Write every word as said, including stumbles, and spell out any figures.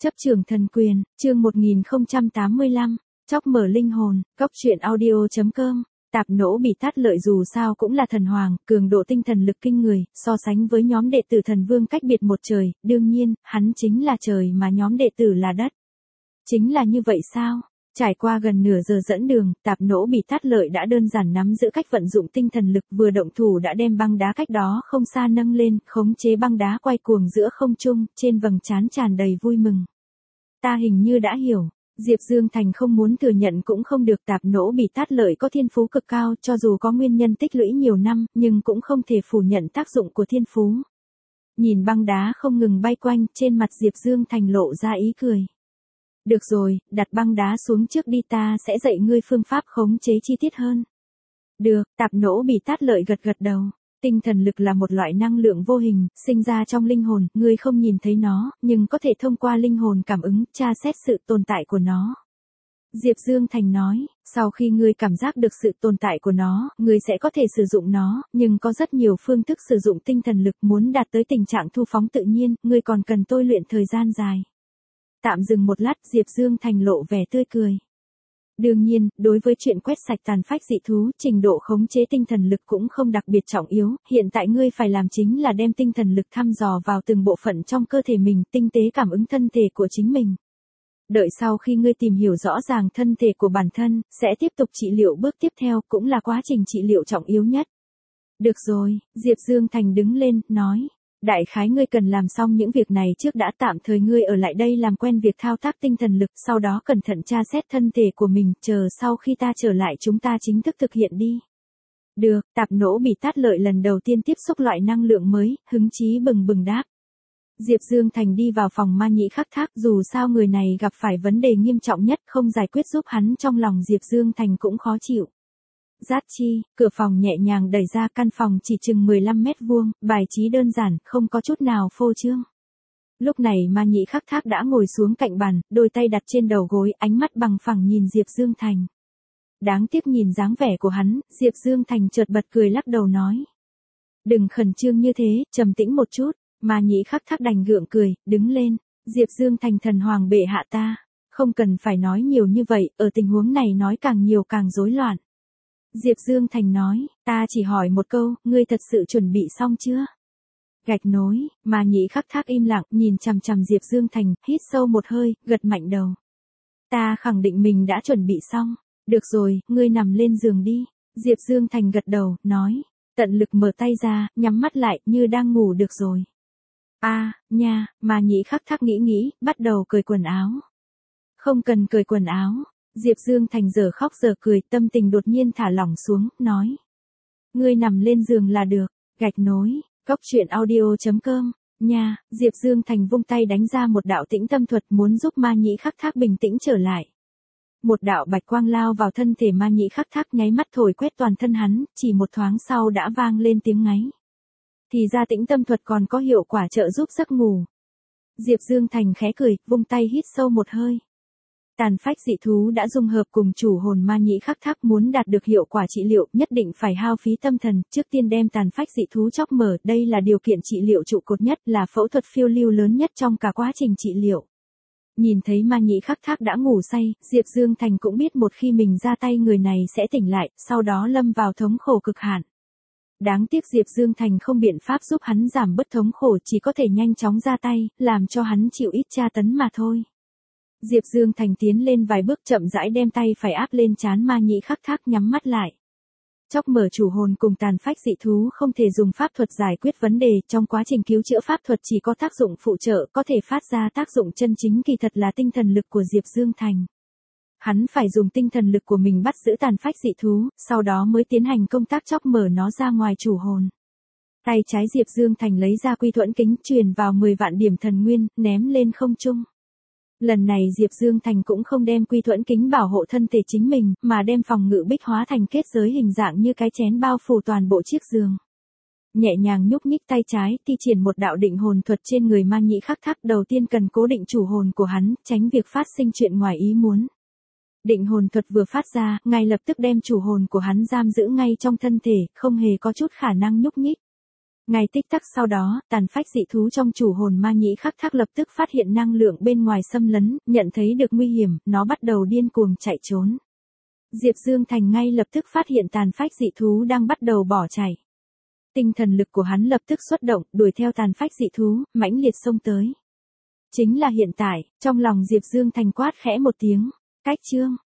Chấp trường thần quyền, chương một nghìn không trăm tám mươi lăm, chóc mở linh hồn, cóc truyện audio chấm com. Tạp nỗ bị tát lợi dù sao cũng là thần hoàng, cường độ tinh thần lực kinh người, so sánh với nhóm đệ tử thần vương cách biệt một trời, đương nhiên, hắn chính là trời mà nhóm đệ tử là đất. Chính là như vậy sao? Trải qua gần nửa giờ dẫn đường, tạp nỗ bị tát lợi đã đơn giản nắm giữ cách vận dụng tinh thần lực, vừa động thủ đã đem băng đá cách đó không xa nâng lên, khống chế băng đá quay cuồng giữa không trung, trên vầng trán tràn đầy vui mừng. Ta hình như đã hiểu. Diệp Dương Thành không muốn thừa nhận cũng không được, tạp nỗ bị tát lợi có thiên phú cực cao, cho dù có nguyên nhân tích lũy nhiều năm, nhưng cũng không thể phủ nhận tác dụng của thiên phú. Nhìn băng đá không ngừng bay quanh, trên mặt Diệp Dương Thành lộ ra ý cười. Được rồi, đặt băng đá xuống trước đi, ta sẽ dạy ngươi phương pháp khống chế chi tiết hơn. Được, tạp nỗ bị tát lợi gật gật đầu. Tinh thần lực là một loại năng lượng vô hình, sinh ra trong linh hồn, ngươi không nhìn thấy nó, nhưng có thể thông qua linh hồn cảm ứng, tra xét sự tồn tại của nó. Diệp Dương Thành nói, sau khi ngươi cảm giác được sự tồn tại của nó, ngươi sẽ có thể sử dụng nó, nhưng có rất nhiều phương thức sử dụng tinh thần lực, muốn đạt tới tình trạng thu phóng tự nhiên, ngươi còn cần tôi luyện thời gian dài. Tạm dừng một lát, Diệp Dương Thành lộ vẻ tươi cười. Đương nhiên, đối với chuyện quét sạch tàn phách dị thú, trình độ khống chế tinh thần lực cũng không đặc biệt trọng yếu, hiện tại ngươi phải làm chính là đem tinh thần lực thăm dò vào từng bộ phận trong cơ thể mình, tinh tế cảm ứng thân thể của chính mình. Đợi sau khi ngươi tìm hiểu rõ ràng thân thể của bản thân, sẽ tiếp tục trị liệu, bước tiếp theo cũng là quá trình trị liệu trọng yếu nhất. Được rồi, Diệp Dương Thành đứng lên, nói. Đại khái ngươi cần làm xong những việc này trước đã, tạm thời ngươi ở lại đây làm quen việc thao tác tinh thần lực, sau đó cẩn thận tra xét thân thể của mình, chờ sau khi ta trở lại chúng ta chính thức thực hiện đi. Được, tạp nỗ bị tát lợi lần đầu tiên tiếp xúc loại năng lượng mới, hứng chí bừng bừng đáp. Diệp Dương Thành đi vào phòng ma nhĩ khắc thác, dù sao người này gặp phải vấn đề nghiêm trọng nhất, không giải quyết giúp hắn trong lòng Diệp Dương Thành cũng khó chịu. Giác chi, cửa phòng nhẹ nhàng đẩy ra, căn phòng chỉ chừng mười lăm mét vuông, bài trí đơn giản, không có chút nào phô trương. Lúc này ma nhĩ khắc thác đã ngồi xuống cạnh bàn, đôi tay đặt trên đầu gối, ánh mắt bằng phẳng nhìn Diệp Dương Thành. Đáng tiếc nhìn dáng vẻ của hắn, Diệp Dương Thành chợt bật cười lắc đầu nói. Đừng khẩn trương như thế, trầm tĩnh một chút, ma nhĩ khắc thác đành gượng cười, đứng lên. Diệp Dương Thành, thần hoàng bệ hạ ta, không cần phải nói nhiều như vậy, ở tình huống này nói càng nhiều càng rối loạn. Diệp Dương Thành nói, ta chỉ hỏi một câu, ngươi thật sự chuẩn bị xong chưa? Gạch nối, mà nhĩ khắc thác im lặng, nhìn chằm chằm Diệp Dương Thành, hít sâu một hơi, gật mạnh đầu. Ta khẳng định mình đã chuẩn bị xong. Được rồi, ngươi nằm lên giường đi. Diệp Dương Thành gật đầu, nói, tận lực mở tay ra, nhắm mắt lại, như đang ngủ được rồi. A, à, nha, mà nhĩ khắc thác nghĩ nghĩ, bắt đầu cởi quần áo. Không cần cởi quần áo. Diệp Dương Thành giờ khóc giờ cười, tâm tình đột nhiên thả lỏng xuống, nói. Ngươi nằm lên giường là được, gạch nối, cóc truyện audio chấm com, nha, Diệp Dương Thành vung tay đánh ra một đạo tĩnh tâm thuật, muốn giúp ma nhĩ khắc thác bình tĩnh trở lại. Một đạo bạch quang lao vào thân thể ma nhĩ khắc thác, nháy mắt thổi quét toàn thân hắn, chỉ một thoáng sau đã vang lên tiếng ngáy. Thì ra tĩnh tâm thuật còn có hiệu quả trợ giúp giấc ngủ. Diệp Dương Thành khẽ cười, vung tay hít sâu một hơi. Tàn phách dị thú đã dung hợp cùng chủ hồn ma nhĩ khắc thác, muốn đạt được hiệu quả trị liệu, nhất định phải hao phí tâm thần, trước tiên đem tàn phách dị thú chóc mở, đây là điều kiện trị liệu trụ cột nhất, là phẫu thuật phiêu lưu lớn nhất trong cả quá trình trị liệu. Nhìn thấy ma nhĩ khắc thác đã ngủ say, Diệp Dương Thành cũng biết một khi mình ra tay người này sẽ tỉnh lại, sau đó lâm vào thống khổ cực hạn. Đáng tiếc Diệp Dương Thành không biện pháp giúp hắn giảm bớt thống khổ, chỉ có thể nhanh chóng ra tay, làm cho hắn chịu ít tra tấn mà thôi. Diệp Dương Thành tiến lên vài bước, chậm rãi đem tay phải áp lên trán ma nhĩ khắc thác, nhắm mắt lại. Chóc mở chủ hồn cùng tàn phách dị thú không thể dùng pháp thuật giải quyết vấn đề, trong quá trình cứu chữa pháp thuật chỉ có tác dụng phụ trợ, có thể phát ra tác dụng chân chính kỳ thật là tinh thần lực của Diệp Dương Thành. Hắn phải dùng tinh thần lực của mình bắt giữ tàn phách dị thú, sau đó mới tiến hành công tác chóc mở nó ra ngoài chủ hồn. Tay trái Diệp Dương Thành lấy ra quy thuẫn kính, truyền vào mười vạn điểm thần nguyên, ném lên không trung. Lần này Diệp Dương Thành cũng không đem quy thuẫn kính bảo hộ thân thể chính mình, mà đem phòng ngự bích hóa thành kết giới hình dạng như cái chén bao phủ toàn bộ chiếc giường. Nhẹ nhàng nhúc nhích tay trái, thi triển một đạo định hồn thuật trên người ma nhĩ khắc thác, đầu tiên cần cố định chủ hồn của hắn, tránh việc phát sinh chuyện ngoài ý muốn. Định hồn thuật vừa phát ra, ngay lập tức đem chủ hồn của hắn giam giữ ngay trong thân thể, không hề có chút khả năng nhúc nhích. Ngay tích tắc sau đó, tàn phách dị thú trong chủ hồn ma nhĩ khắc thác lập tức phát hiện năng lượng bên ngoài xâm lấn, nhận thấy được nguy hiểm, nó bắt đầu điên cuồng chạy trốn. Diệp Dương Thành ngay lập tức phát hiện tàn phách dị thú đang bắt đầu bỏ chạy. Tinh thần lực của hắn lập tức xuất động, đuổi theo tàn phách dị thú, mãnh liệt xông tới. Chính là hiện tại, trong lòng Diệp Dương Thành quát khẽ một tiếng, cách chương.